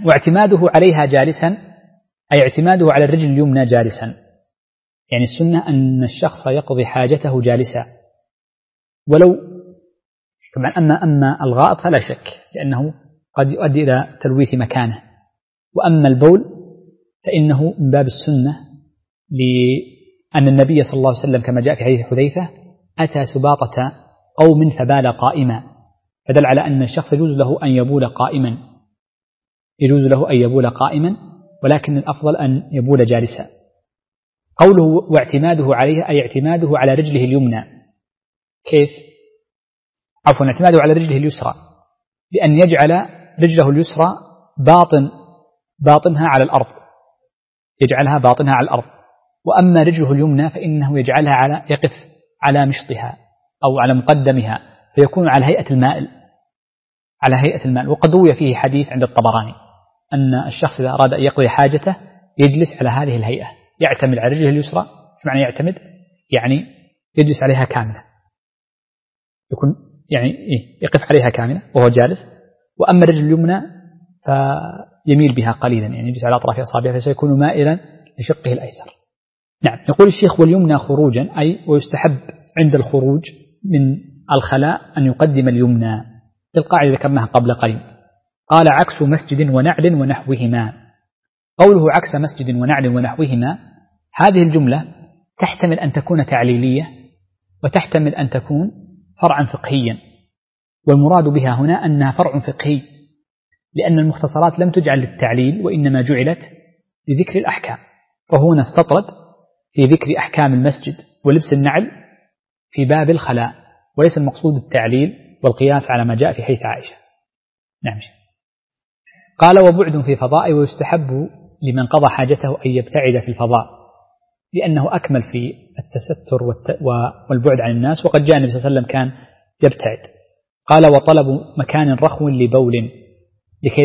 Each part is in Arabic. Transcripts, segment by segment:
واعتماده عليها جالسا أي اعتماده على الرجل اليمنى جالسا، يعني السنة أن الشخص يقضي حاجته جالسا، ولو طبعا أما الغائط فلا شك لأنه قد يؤدي إلى تلويث مكانه، وأما البول فإنه من باب السنة، لأن النبي صلى الله عليه وسلم كما جاء في حديث حذيفة أتى سباطة قوم فبال قائما، فدل على أن الشخص يجوز له أن يبول قائما، ولكن الأفضل أن يبول جالسا. قوله واعتماده عليها أي اعتماده على رجله اليمنى، كيف؟ عفوا، اعتماده على رجله اليسرى، بأن يجعل رجله اليسرى باطنها على الأرض، يجعلها باطنها على الأرض، وأما رجله اليمنى فإنه يجعلها يقف على مشطها أو على مقدمها، فيكون على هيئة الماء. وقد روي فيه حديث عند الطبراني أن الشخص إذا أراد أن يقضي حاجته يجلس على هذه الهيئة، يعتمد على رجله اليسرى. شو معنى يعتمد؟ يعني يجلس عليها كاملة، يكون يعني يقف عليها كاملة وهو جالس، وأما الرجل اليمنى فيميل بها قليلا، يعني يجلس على أطراف أصابعه فسيكون مائلا لشقه الأيسر. نعم. يقول الشيخ واليمنى خروجا أي ويستحب عند الخروج من الخلاء أن يقدم اليمنى، القاعدة ذكرناها قبل قليل. قال عكس مسجد ونعل ونحوهما. قوله عكس مسجد ونعل ونحوهما، هذه الجملة تحتمل أن تكون تعليلية وتحتمل أن تكون فرعا فقهيا، والمراد بها هنا أنها فرع فقهي، لأن المختصرات لم تجعل للتعليل وإنما جعلت لذكر الأحكام، فهنا استطرد في ذكر أحكام المسجد ولبس النعل في باب الخلاء، وليس المقصود التعليل والقياس على ما جاء في حديث عائشة. نعم. قال وبعد في فضاء، ويستحب لمن قضى حاجته أن يبتعد في الفضاء، لأنه أكمل في التستر والبعد عن الناس، وقد جاء النبي صلى الله عليه وسلم كان يبتعد. قال وطلب مكان رخو لبول لكي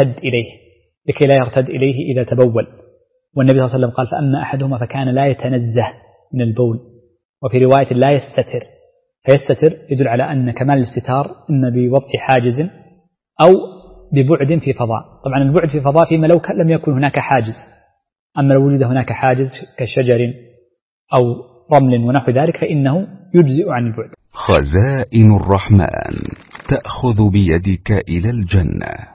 لا يرتد إليه إذا تبول، والنبي صلى الله عليه وسلم قال فأما أحدهما فكان لا يتنزه من البول، وفي رواية لا يستتر، فيستتر يدل على أن كمال الاستتار إما بوضع حاجز أو ببعد في فضاء. طبعا البعد في فضاء فيما لو لم يكن هناك حاجز، أما لو وجد هناك حاجز كشجر أو رمل ونحو ذلك فإنه يجزئ عن البعد. خزائن الرحمن تأخذ بيدك إلى الجنة.